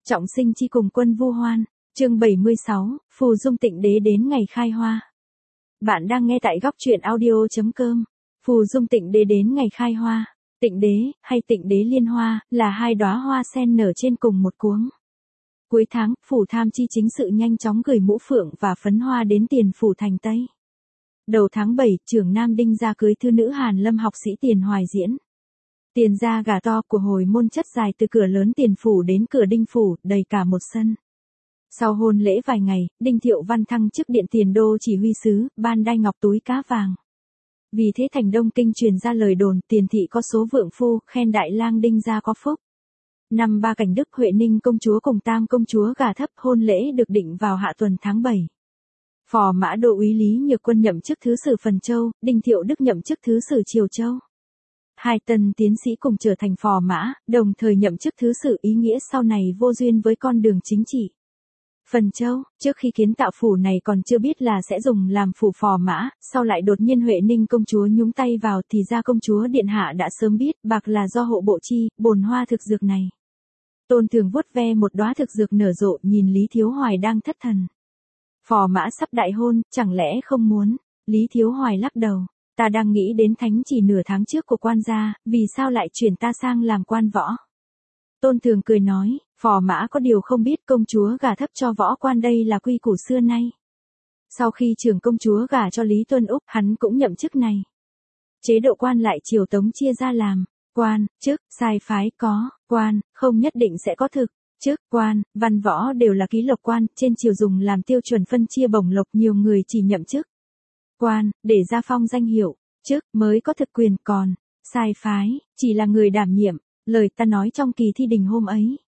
Trọng sinh chi cùng quân vu hoan, chương 76, Phù Dung Tịnh Đế đến ngày khai hoa. Bạn đang nghe tại góc truyện audio.com. Phù Dung Tịnh Đế đến ngày khai hoa. Tịnh Đế, hay Tịnh Đế liên hoa, là hai đóa hoa sen nở trên cùng một cuống. Cuối tháng, phủ tham chi chính sự nhanh chóng gửi mũ phượng và phấn hoa đến Tiền Phủ thành Tây. Đầu tháng 7, trưởng Nam Đinh gia cưới thư nữ Hàn Lâm học sĩ Tiền Hoài diễn. Tiền gia gà to của hồi môn chất dài từ cửa lớn Tiền Phủ đến cửa Đinh Phủ, đầy cả một sân. Sau hôn lễ vài ngày, Đinh Thiệu Văn thăng chức Điện Tiền Đô chỉ huy sứ, ban đai ngọc túi cá vàng. Vì thế thành Đông Kinh truyền ra lời đồn, Tiền thị có số vượng phu, khen đại lang Đinh gia có phúc. Năm Ba Cảnh Đức, Huệ Ninh công chúa cùng Tam công chúa gả thấp, hôn lễ được định vào hạ tuần tháng 7. Phò mã Đô úy Lý Nhược Quân nhậm chức thứ sử Phần Châu, Đinh Thiệu Đức nhậm chức thứ sử Triều Châu. Hai tân tiến sĩ cùng trở thành phò mã, đồng thời nhậm chức thứ sử, ý nghĩa sau này vô duyên với con đường chính trị. Phần Châu, trước khi kiến tạo phủ này còn chưa biết là sẽ dùng làm phủ phò mã, sau lại đột nhiên Huệ Ninh công chúa nhúng tay vào thì ra công chúa điện hạ đã sớm biết bạc là do hộ bộ chi, bồn hoa thực dược này. Tôn Thường vuốt ve một đóa thực dược nở rộ, nhìn Lý Thiếu Hoài đang thất thần. Phò mã sắp đại hôn, chẳng lẽ không muốn? Lý Thiếu Hoài lắc đầu. Ta đang nghĩ đến thánh chỉ nửa tháng trước của quan gia, vì sao lại chuyển ta sang làm quan võ? Tôn Thường cười nói, phò mã có điều không biết công chúa gả thấp cho võ quan đây là quy củ xưa nay. Sau khi trưởng công chúa gả cho Lý Tuân Úc, hắn cũng nhậm chức này. Chế độ quan lại triều Tống chia ra làm, quan, chức, sai phái có, quan, không nhất định sẽ có thực. Chức, quan, văn võ đều là ký lộc quan, trên triều dùng làm tiêu chuẩn phân chia bổng lộc, nhiều người chỉ nhậm chức quan, để ra phong danh hiệu, chức, mới có thực quyền, còn, sai phái, chỉ là người đảm nhiệm. Lời ta nói trong kỳ thi đình hôm ấy.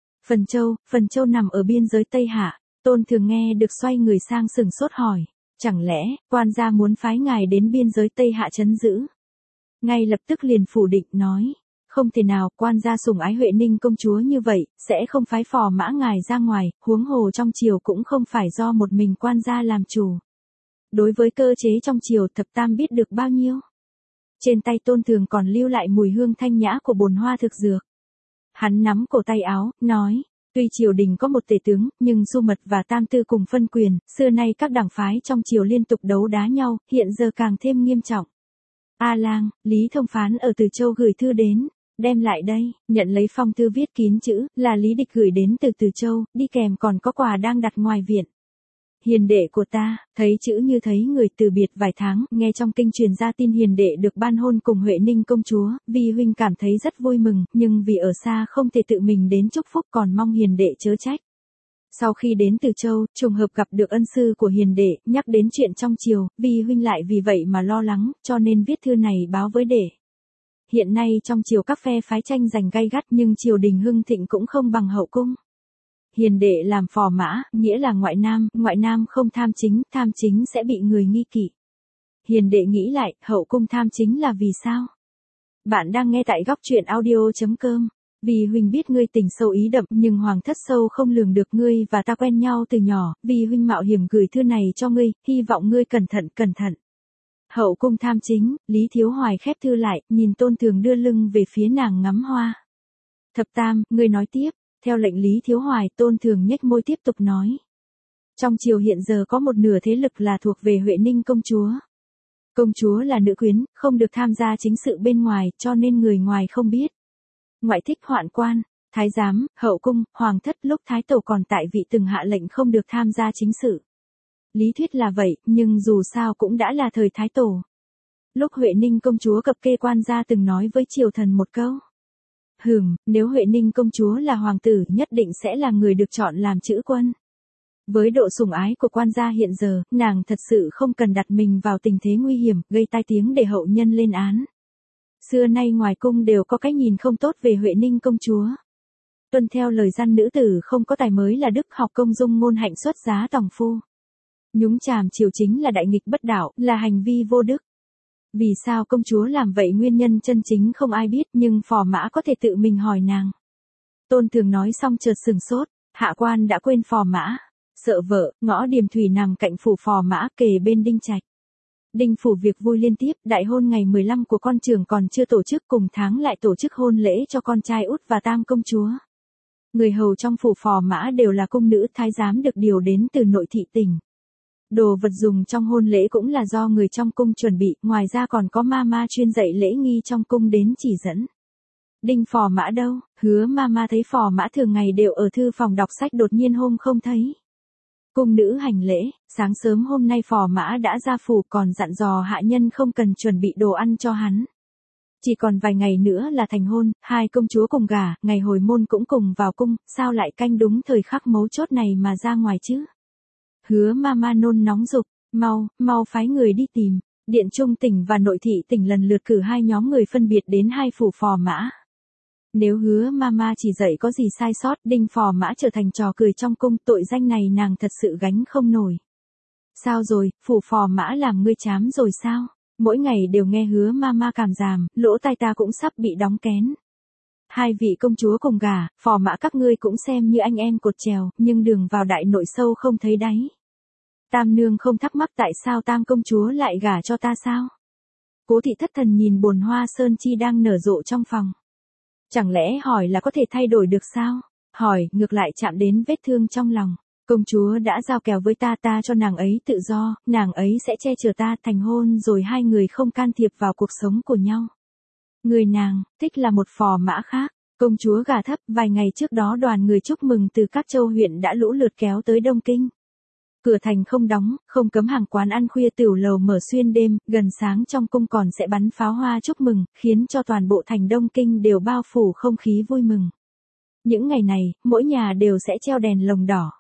Phần Châu nằm ở biên giới Tây Hạ. Tôn Thường nghe được xoay người sang sừng sốt hỏi. Chẳng lẽ, quan gia muốn phái ngài đến biên giới Tây Hạ trấn giữ? Ngay lập tức liền phủ định nói. Không thể nào, quan gia sủng ái Huệ Ninh công chúa như vậy, sẽ không phái phò mã ngài ra ngoài, huống hồ trong triều cũng không phải do một mình quan gia làm chủ. Đối với cơ chế trong triều, thập tam biết được bao nhiêu? Trên tay Tôn Thường còn lưu lại mùi hương thanh nhã của bồn hoa thực dược. Hắn nắm cổ tay áo, nói, tuy triều đình có một tể tướng, nhưng Du Mật và Tam Tư cùng phân quyền, xưa nay các đảng phái trong triều liên tục đấu đá nhau, hiện giờ càng thêm nghiêm trọng. A Lang, Lý Thông Phán ở Từ Châu gửi thư đến, đem lại đây, nhận lấy phong thư viết kín chữ, là Lý Địch gửi đến từ Từ Châu, đi kèm còn có quà đang đặt ngoài viện. Hiền đệ của ta, thấy chữ như thấy người, từ biệt vài tháng, nghe trong kinh truyền ra tin hiền đệ được ban hôn cùng Huệ Ninh công chúa, vì huynh cảm thấy rất vui mừng, nhưng vì ở xa không thể tự mình đến chúc phúc, còn mong hiền đệ chớ trách. Sau khi đến Từ Châu, trùng hợp gặp được ân sư của hiền đệ, nhắc đến chuyện trong triều, vì huynh lại vì vậy mà lo lắng, cho nên viết thư này báo với đệ. Hiện nay trong triều các phe phái tranh giành gay gắt, nhưng triều đình hưng thịnh cũng không bằng hậu cung. Hiền đệ làm phò mã, nghĩa là ngoại nam không tham chính sẽ bị người nghi kỵ. Hiền đệ nghĩ lại, hậu cung tham chính là vì sao? Bạn đang nghe tại góc truyện audio.com. Vì huynh biết ngươi tình sâu ý đậm, nhưng hoàng thất sâu không lường được, ngươi và ta quen nhau từ nhỏ, vì huynh mạo hiểm gửi thư này cho ngươi, hy vọng ngươi cẩn thận. Hậu cung tham chính, Lý Thiếu Hoài khép thư lại, nhìn Tôn Thường đưa lưng về phía nàng ngắm hoa. Thập tam, ngươi nói tiếp. Theo lệnh Lý Thiếu Hoài, Tôn Thường nhếch môi tiếp tục nói. Trong triều hiện giờ có một nửa thế lực là thuộc về Huệ Ninh công chúa. Công chúa là nữ quyến, không được tham gia chính sự bên ngoài, cho nên người ngoài không biết. Ngoại thích hoạn quan, thái giám, hậu cung, hoàng thất lúc thái tổ còn tại vị từng hạ lệnh không được tham gia chính sự. Lý thuyết là vậy, nhưng dù sao cũng đã là thời thái tổ. Lúc Huệ Ninh công chúa cập kê, quan gia từng nói với triều thần một câu. Nếu Huệ Ninh công chúa là hoàng tử, nhất định sẽ là người được chọn làm chữ quân. Với độ sủng ái của quan gia hiện giờ, nàng thật sự không cần đặt mình vào tình thế nguy hiểm, gây tai tiếng để hậu nhân lên án. Xưa nay ngoài cung đều có cái nhìn không tốt về Huệ Ninh công chúa. Tuân theo lời gian nữ tử không có tài mới là đức, học công dung ngôn hạnh xuất giá tòng phu. Nhúng chàm triều chính là đại nghịch bất đạo, là hành vi vô đức. Vì sao công chúa làm vậy, nguyên nhân chân chính không ai biết, nhưng phò mã có thể tự mình hỏi nàng. Tôn Thường nói xong chợt sừng sốt, hạ quan đã quên phò mã. Sợ vợ, ngõ Điềm Thủy nằm cạnh phủ phò mã, kề bên Đinh Trạch. Đinh phủ việc vui liên tiếp, đại hôn ngày 15 của con trưởng còn chưa tổ chức, cùng tháng lại tổ chức hôn lễ cho con trai út và Tam công chúa. Người hầu trong phủ phò mã đều là cung nữ thái giám được điều đến từ nội thị tỉnh. Đồ vật dùng trong hôn lễ cũng là do người trong cung chuẩn bị, ngoài ra còn có ma chuyên dạy lễ nghi trong cung đến chỉ dẫn. Đinh phò mã đâu? Hứa ma thấy phò mã thường ngày đều ở thư phòng đọc sách, đột nhiên hôm không thấy. Cung nữ hành lễ, sáng sớm hôm nay phò mã đã ra phủ, còn dặn dò hạ nhân không cần chuẩn bị đồ ăn cho hắn. Chỉ còn vài ngày nữa là thành hôn, hai công chúa cùng gả, ngày hồi môn cũng cùng vào cung, sao lại canh đúng thời khắc mấu chốt này mà ra ngoài chứ? Hứa ma nôn nóng dục, mau phái người đi tìm. Điện Trung tỉnh và Nội thị tỉnh lần lượt cử hai nhóm người phân biệt đến hai phủ phò mã. Nếu hứa ma chỉ dạy có gì sai sót, Đinh phò mã trở thành trò cười trong cung, tội danh này nàng thật sự gánh không nổi. Sao rồi, phủ phò mã làm ngươi chám rồi sao? Mỗi ngày đều nghe hứa ma cảm giảm, lỗ tai ta cũng sắp bị đóng kén. Hai vị công chúa cùng gả, phò mã các ngươi cũng xem như anh em cột chèo, nhưng đường vào đại nội sâu không thấy đáy. Tam nương không thắc mắc tại sao tam công chúa lại gả cho ta sao? Cố thị thất thần nhìn bồn hoa sơn chi đang nở rộ trong phòng. Chẳng lẽ hỏi là có thể thay đổi được sao? Hỏi, ngược lại chạm đến vết thương trong lòng. Công chúa đã giao kèo với ta cho nàng ấy tự do, nàng ấy sẽ che chở ta, thành hôn rồi hai người không can thiệp vào cuộc sống của nhau. Người nàng thích là một phò mã khác. Công chúa gả thấp, vài ngày trước đó đoàn người chúc mừng từ các châu huyện đã lũ lượt kéo tới Đông Kinh. Cửa thành không đóng, không cấm hàng quán ăn khuya, tiểu lầu mở xuyên đêm, gần sáng trong cung còn sẽ bắn pháo hoa chúc mừng, khiến cho toàn bộ thành Đông Kinh đều bao phủ không khí vui mừng. Những ngày này, mỗi nhà đều sẽ treo đèn lồng đỏ.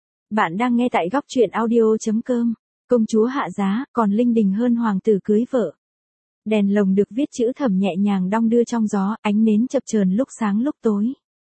Bạn đang nghe tại góc truyện audio.com. Công chúa hạ giá, còn linh đình hơn hoàng tử cưới vợ. Đèn lồng được viết chữ Thẩm nhẹ nhàng đong đưa trong gió, ánh nến chập chờn lúc sáng lúc tối.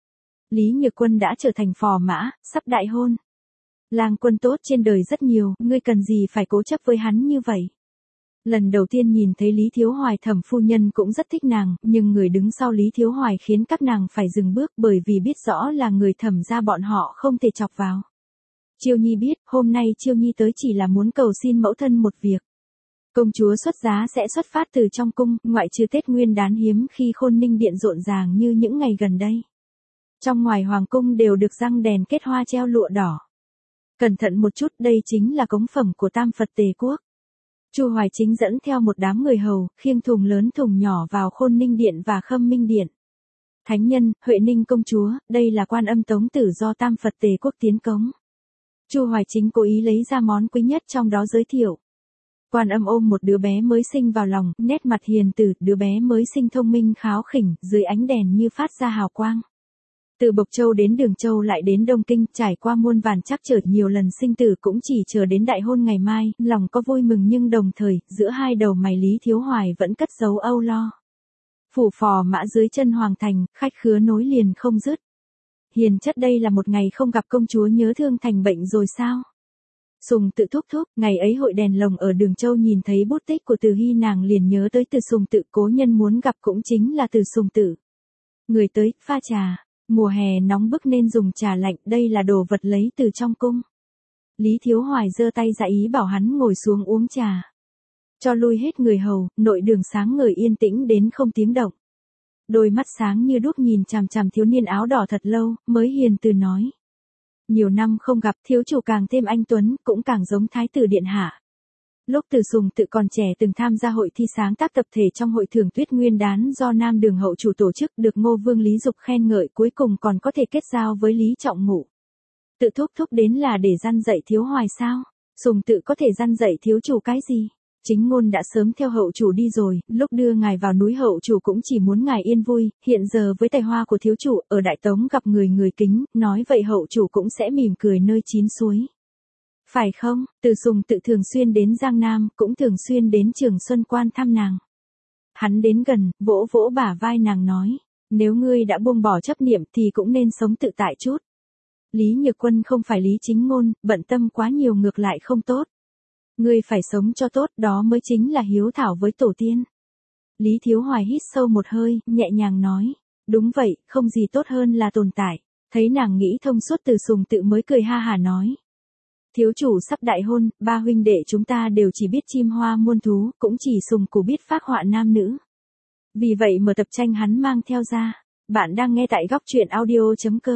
Lý Nhược Quân đã trở thành phò mã, sắp đại hôn. Lang quân tốt trên đời rất nhiều, ngươi cần gì phải cố chấp với hắn như vậy? Lần đầu tiên nhìn thấy Lý Thiếu Hoài, Thẩm phu nhân cũng rất thích nàng, nhưng người đứng sau Lý Thiếu Hoài khiến các nàng phải dừng bước, bởi vì biết rõ là người Thẩm gia bọn họ không thể chọc vào. Chiêu Nhi biết, hôm nay Chiêu Nhi tới chỉ là muốn cầu xin mẫu thân một việc. Công chúa xuất giá sẽ xuất phát từ trong cung, ngoại trừ Tết Nguyên Đán hiếm khi Khôn Ninh Điện rộn ràng như những ngày gần đây. Trong ngoài hoàng cung đều được răng đèn kết hoa treo lụa đỏ. Cẩn thận một chút, đây chính là cống phẩm của Tam Phật Tề Quốc. Chu Hoài Chính dẫn theo một đám người hầu, khiêng thùng lớn thùng nhỏ vào Khôn Ninh Điện và Khâm Minh Điện. Thánh nhân, Huệ Ninh công chúa, đây là Quan Âm Tống Tử do Tam Phật Tề Quốc tiến cống. Chu Hoài Chính cố ý lấy ra món quý nhất trong đó giới thiệu. Quan Âm ôm một đứa bé mới sinh vào lòng, nét mặt hiền từ, đứa bé mới sinh thông minh kháo khỉnh, dưới ánh đèn như phát ra hào quang. Từ Bộc Châu đến Đường Châu lại đến Đông Kinh, trải qua muôn vàn trắc trở, nhiều lần sinh tử cũng chỉ chờ đến đại hôn ngày mai, lòng có vui mừng nhưng đồng thời, giữa hai đầu mày Lý Thiếu Hoài vẫn cất giấu âu lo. Phủ phò mã dưới chân hoàng thành, khách khứa nối liền không dứt. Hiền chất, đây là một ngày không gặp công chúa nhớ thương thành bệnh rồi sao? Sùng Tự thúc thúc, ngày ấy hội đèn lồng ở Đường Châu nhìn thấy bút tích của Từ Hy, nàng liền nhớ tới Từ Sùng Tự, cố nhân muốn gặp cũng chính là Từ Sùng Tự. Người tới, pha trà. Mùa hè nóng bức nên dùng trà lạnh, đây là đồ vật lấy từ trong cung. Lý Thiếu Hoài giơ tay ra ý bảo hắn ngồi xuống uống trà. Cho lui hết người hầu, nội đường sáng ngời yên tĩnh đến không tiếng động. Đôi mắt sáng như đuốc nhìn chằm chằm thiếu niên áo đỏ thật lâu, mới hiền từ nói. Nhiều năm không gặp, thiếu chủ càng thêm anh tuấn, cũng càng giống thái tử điện hạ. Lúc Từ Sùng Tự còn trẻ từng tham gia hội thi sáng tác tập thể trong hội thưởng Tuyết Nguyên Đán do Nam Đường hậu chủ tổ chức, được Ngô Vương Lý Dục khen ngợi, cuối cùng còn có thể kết giao với Lý Trọng Ngụ. Tự thúc thúc đến là để răn dạy Thiếu Hoài sao? Sùng Tự có thể răn dạy thiếu chủ cái gì? Chính ngôn đã sớm theo hậu chủ đi rồi, lúc đưa ngài vào núi hậu chủ cũng chỉ muốn ngài yên vui, hiện giờ với tài hoa của thiếu chủ, ở Đại Tống gặp người kính, nói vậy hậu chủ cũng sẽ mỉm cười nơi chín suối. Phải không? Từ Sùng Tự thường xuyên đến Giang Nam, cũng thường xuyên đến Trường Xuân Quan thăm nàng. Hắn đến gần, vỗ vỗ bả vai nàng nói, nếu ngươi đã buông bỏ chấp niệm thì cũng nên sống tự tại chút. Lý Nhược Quân không phải Lý Chính Ngôn, bận tâm quá nhiều ngược lại không tốt. Ngươi phải sống cho tốt, đó mới chính là hiếu thảo với tổ tiên. Lý Thiếu Hoài hít sâu một hơi, nhẹ nhàng nói, đúng vậy, không gì tốt hơn là tồn tại. Thấy nàng nghĩ thông suốt, Từ Sùng Tự mới cười ha hả nói. Thiếu chủ sắp đại hôn, ba huynh đệ chúng ta đều chỉ biết chim hoa muôn thú, cũng chỉ Sùng Củ biết phác họa nam nữ. Vì vậy mở tập tranh hắn mang theo ra. Bạn đang nghe tại góc truyện audio.com.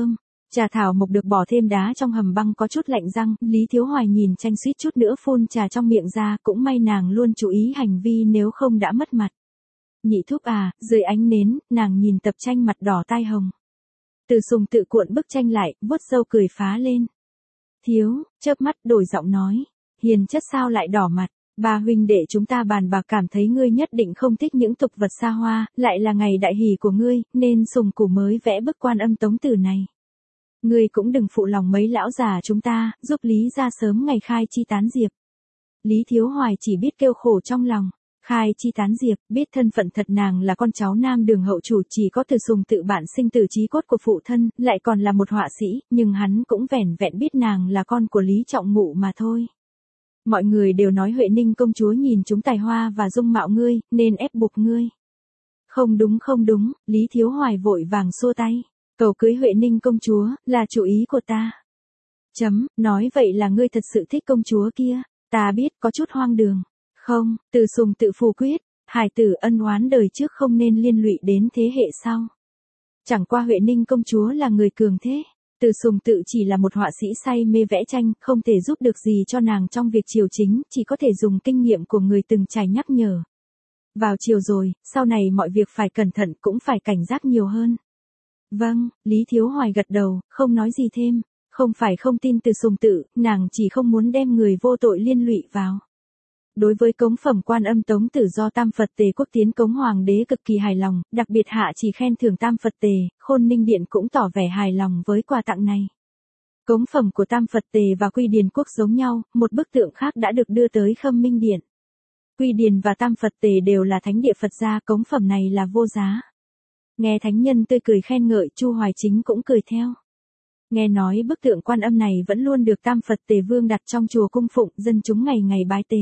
Trà thảo mộc được bỏ thêm đá trong hầm băng có chút lạnh răng, Lý Thiếu Hoài nhìn tranh suýt chút nữa phun trà trong miệng ra, cũng may nàng luôn chú ý hành vi nếu không đã mất mặt. Nhị thúc à, dưới ánh nến, nàng nhìn tập tranh mặt đỏ tai hồng. Từ Sùng tự cuộn bức tranh lại, vuốt râu cười phá lên. Thiếu, chớp mắt đổi giọng nói. Hiền chất sao lại đỏ mặt, ba huynh đệ chúng ta bàn bạc cảm thấy ngươi nhất định không thích những tục vật xa hoa, lại là ngày đại hỷ của ngươi, nên Sùng Củ mới vẽ bức Quan Âm Tống Tử này. Ngươi cũng đừng phụ lòng mấy lão già chúng ta, giúp Lý ra sớm ngày khai chi tán diệp. Lý Thiếu Hoài chỉ biết kêu khổ trong lòng. Khai chi tán diệp, biết thân phận thật nàng là con cháu Nam Đường hậu chủ, chỉ có Từ Sùng tự bản sinh từ chí cốt của phụ thân, lại còn là một họa sĩ, nhưng hắn cũng vẻn vẹn biết nàng là con của Lý Trọng Ngụ mà thôi. Mọi người đều nói Huệ Ninh công chúa nhìn chúng tài hoa và dung mạo ngươi, nên ép buộc ngươi. Không đúng, Lý Thiếu Hoài vội vàng xua tay. Cầu cưới Huệ Ninh công chúa, là chủ ý của ta. Nói vậy là ngươi thật sự thích công chúa kia, ta biết có chút hoang đường. Không, Từ Sùng tự phủ quyết, hài tử ân oán đời trước không nên liên lụy đến thế hệ sau. Chẳng qua Huệ Ninh công chúa là người cường thế. Từ Sùng tự chỉ là một họa sĩ say mê vẽ tranh, không thể giúp được gì cho nàng trong việc triều chính, chỉ có thể dùng kinh nghiệm của người từng trải nhắc nhở. Vào chiều rồi, sau này mọi việc phải cẩn thận, cũng phải cảnh giác nhiều hơn. Vâng, Lý Thiếu Hoài gật đầu, không nói gì thêm. Không phải không tin Từ Sùng tự, nàng chỉ không muốn đem người vô tội liên lụy vào. Đối với cống phẩm Quan Âm Tống Tử do Tam Phật Tề Quốc tiến cống hoàng đế cực kỳ hài lòng, đặc biệt hạ chỉ khen thưởng Tam Phật Tề, Khôn Ninh Điện cũng tỏ vẻ hài lòng với quà tặng này. Cống phẩm của Tam Phật Tề và Quy Điền Quốc giống nhau, một bức tượng khác đã được đưa tới Khâm Minh Điện. Quy Điền và Tam Phật Tề đều là thánh địa Phật gia, cống phẩm này là vô giá. Nghe thánh nhân tươi cười khen ngợi, Chu Hoài Chính cũng cười theo. Nghe nói bức tượng Quan Âm này vẫn luôn được Tam Phật Tề Vương đặt trong chùa cung phụng, dân chúng ngày ngày bái tế.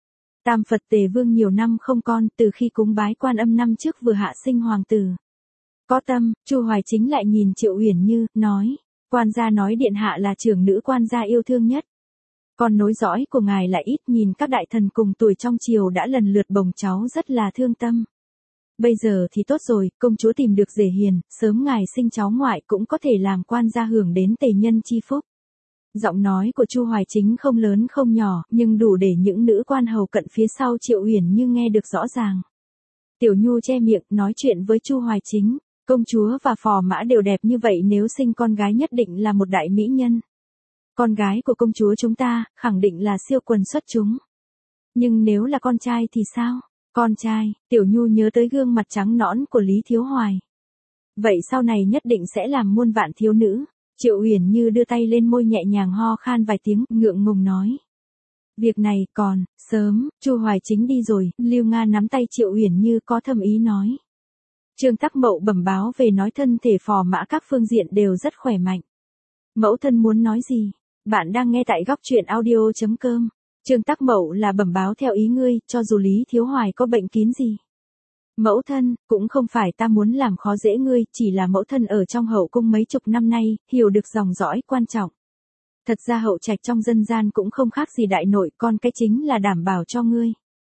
Tam Phật Tề Vương nhiều năm không con, từ khi cúng bái Quan Âm năm trước vừa hạ sinh hoàng tử. Có tâm, Chu Hoài Chính lại nhìn Triệu Uyển Như, nói, quan gia nói điện hạ là trưởng nữ quan gia yêu thương nhất. Con nối dõi của ngài lại ít, nhìn các đại thần cùng tuổi trong triều đã lần lượt bồng cháu rất là thương tâm. Bây giờ thì tốt rồi, công chúa tìm được rể hiền, sớm ngài sinh cháu ngoại cũng có thể làm quan gia hưởng đến tề nhân chi phúc. Giọng nói của Chu Hoài Chính không lớn không nhỏ, nhưng đủ để những nữ quan hầu cận phía sau Triệu Uyển Như nghe được rõ ràng. Tiểu Nhu che miệng nói chuyện với Chu Hoài Chính, công chúa và phò mã đều đẹp như vậy, nếu sinh con gái nhất định là một đại mỹ nhân. Con gái của công chúa chúng ta, khẳng định là siêu quần xuất chúng. Nhưng nếu là con trai thì sao? Con trai, Tiểu Nhu nhớ tới gương mặt trắng nõn của Lý Thiếu Hoài. Vậy sau này nhất định sẽ làm muôn vạn thiếu nữ. Triệu Uyển Như đưa tay lên môi nhẹ nhàng ho khan vài tiếng, ngượng ngùng nói. Việc này còn sớm. Chu Hoài Chính đi rồi, Lưu Nga nắm tay Triệu Uyển Như có thâm ý nói. Trương Tắc Mậu bẩm báo về nói thân thể phò mã các phương diện đều rất khỏe mạnh. Mẫu thân muốn nói gì? Bạn đang nghe tại góc truyện audio.com. Trương Tắc Mậu là bẩm báo theo ý ngươi, cho dù Lý Thiếu Hoài có bệnh kín gì. Mẫu thân, cũng không phải ta muốn làm khó dễ ngươi, chỉ là mẫu thân ở trong hậu cung mấy chục năm nay, hiểu được dòng dõi quan trọng. Thật ra hậu trạch trong dân gian cũng không khác gì đại nội, con cái chính là đảm bảo cho ngươi.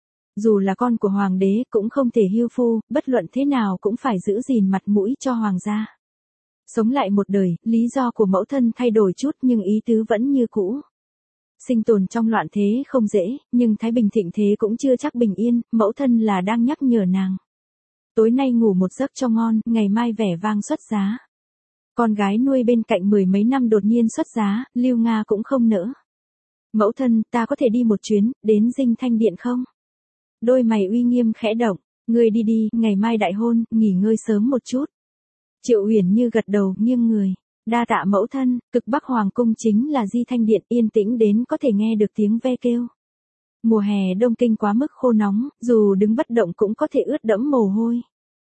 Dù là con của hoàng đế cũng không thể hưu phu, bất luận thế nào cũng phải giữ gìn mặt mũi cho hoàng gia. Sống lại một đời, lý do của mẫu thân thay đổi chút nhưng ý tứ vẫn như cũ. Sinh tồn trong loạn thế không dễ, nhưng thái bình thịnh thế cũng chưa chắc bình yên, mẫu thân là đang nhắc nhở nàng. Tối nay ngủ một giấc cho ngon, ngày mai vẻ vang xuất giá. Con gái nuôi bên cạnh mười mấy năm đột nhiên xuất giá, Lưu Nga cũng không nỡ. Mẫu thân, ta có thể đi một chuyến, đến Dinh Thanh Điện không? Đôi mày uy nghiêm khẽ động, ngươi đi đi, ngày mai đại hôn, nghỉ ngơi sớm một chút. Triệu Uyển Như gật đầu, nghiêng người. Đa tạ mẫu thân, cực Bắc Hoàng cung chính là Di Thanh Điện, yên tĩnh đến có thể nghe được tiếng ve kêu. Mùa hè Đông Kinh quá mức khô nóng, dù đứng bất động cũng có thể ướt đẫm mồ hôi.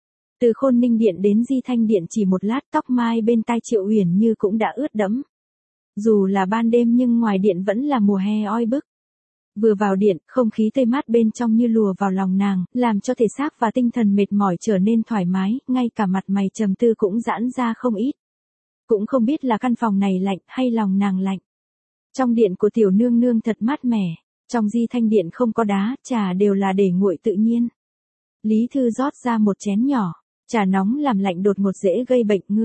Từ Khôn Ninh Điện đến Di Thanh Điện chỉ một lát, tóc mai bên tai Triệu Uyển Như cũng đã ướt đẫm. Dù là ban đêm nhưng ngoài điện vẫn là mùa hè oi bức. Vừa vào điện, không khí tươi mát bên trong như lùa vào lòng nàng, làm cho thể xác và tinh thần mệt mỏi trở nên thoải mái, ngay cả mặt mày trầm tư cũng giãn ra không ít. Cũng không biết là căn phòng này lạnh hay lòng nàng lạnh. Trong điện của tiểu nương nương thật mát mẻ, trong Di Thanh Điện không có đá, trà đều là để nguội tự nhiên. Lý Thư rót ra một chén nhỏ, trà nóng làm lạnh đột ngột dễ gây bệnh ngươi.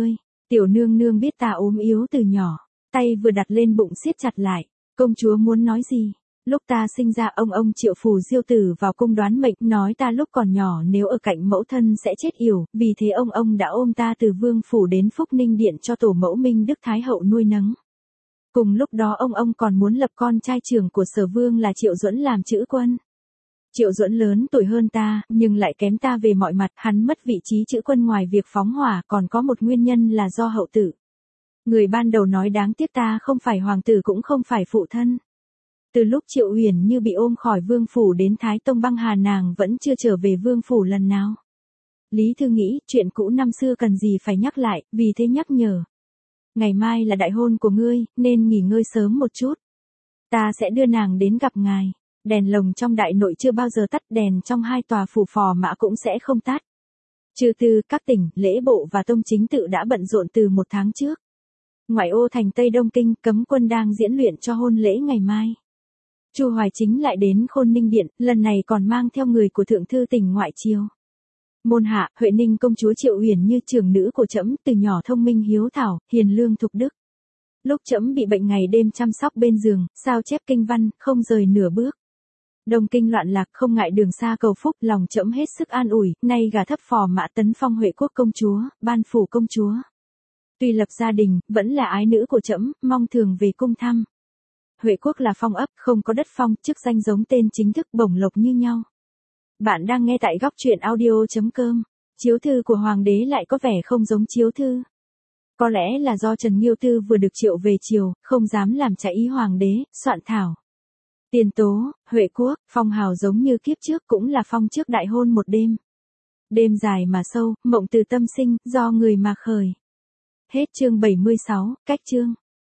Tiểu nương nương biết ta ốm yếu từ nhỏ, tay vừa đặt lên bụng siết chặt lại, công chúa muốn nói gì? Lúc ta sinh ra ông triệu phù diêu tử vào cung đoán mệnh, nói ta lúc còn nhỏ nếu ở cạnh mẫu thân sẽ chết yểu, vì thế ông đã ôm ta từ vương phủ đến Phúc Ninh Điện cho tổ mẫu Minh Đức Thái Hậu nuôi nấng. Cùng lúc đó ông còn muốn lập con trai trưởng của Sở Vương là Triệu Duẫn làm chữ quân. Triệu Duẫn lớn tuổi hơn ta, nhưng lại kém ta về mọi mặt, hắn mất vị trí chữ quân ngoài việc phóng hỏa còn có một nguyên nhân là do hậu tử. Người ban đầu nói đáng tiếc ta không phải hoàng tử cũng không phải phụ thân. Từ lúc Triệu Uyển Như bị ôm khỏi vương phủ đến Thái Tông băng hà nàng vẫn chưa trở về vương phủ lần nào. Lý Thư nghĩ chuyện cũ năm xưa cần gì phải nhắc lại, vì thế nhắc nhở. Ngày mai là đại hôn của ngươi, nên nghỉ ngơi sớm một chút. Ta sẽ đưa nàng đến gặp ngài. Đèn lồng trong đại nội chưa bao giờ tắt, đèn trong 2 tòa phủ phò mã cũng sẽ không tắt. Trừ từ các tỉnh, lễ bộ và tông chính tự đã bận rộn từ 1 tháng trước. Ngoại ô thành Tây Đông Kinh, cấm quân đang diễn luyện cho hôn lễ ngày mai. Chu Hoài Chính lại đến Khôn Ninh Điện, lần này còn mang theo người của thượng thư tỉnh ngoại triều. Môn hạ, Huệ Ninh công chúa Triệu Uyển Như trưởng nữ của trẫm, từ nhỏ thông minh hiếu thảo, hiền lương thục đức. Lúc trẫm bị bệnh ngày đêm chăm sóc bên giường, sao chép kinh văn, không rời nửa bước. Đông Kinh loạn lạc, không ngại đường xa cầu phúc, lòng trẫm hết sức an ủi, nay gả thấp phò mã tấn phong Huệ quốc công chúa, ban phủ công chúa. Tuy lập gia đình, vẫn là ái nữ của trẫm, mong thường về cung thăm. Huệ quốc là phong ấp, không có đất phong, chức danh giống tên chính thức, bổng lộc như nhau. Bạn đang nghe tại góc truyện audio.com. Chiếu thư của hoàng đế lại có vẻ không giống chiếu thư. Có lẽ là do Trần Nghiêu Tư vừa được triệu về triều, không dám làm trái ý hoàng đế, soạn thảo. Tiền tố, Huệ quốc, phong hào giống như kiếp trước, cũng là phong trước đại hôn một đêm. Đêm dài mà sâu, mộng từ tâm sinh, do người mà khởi. Hết chương 76, cách chương.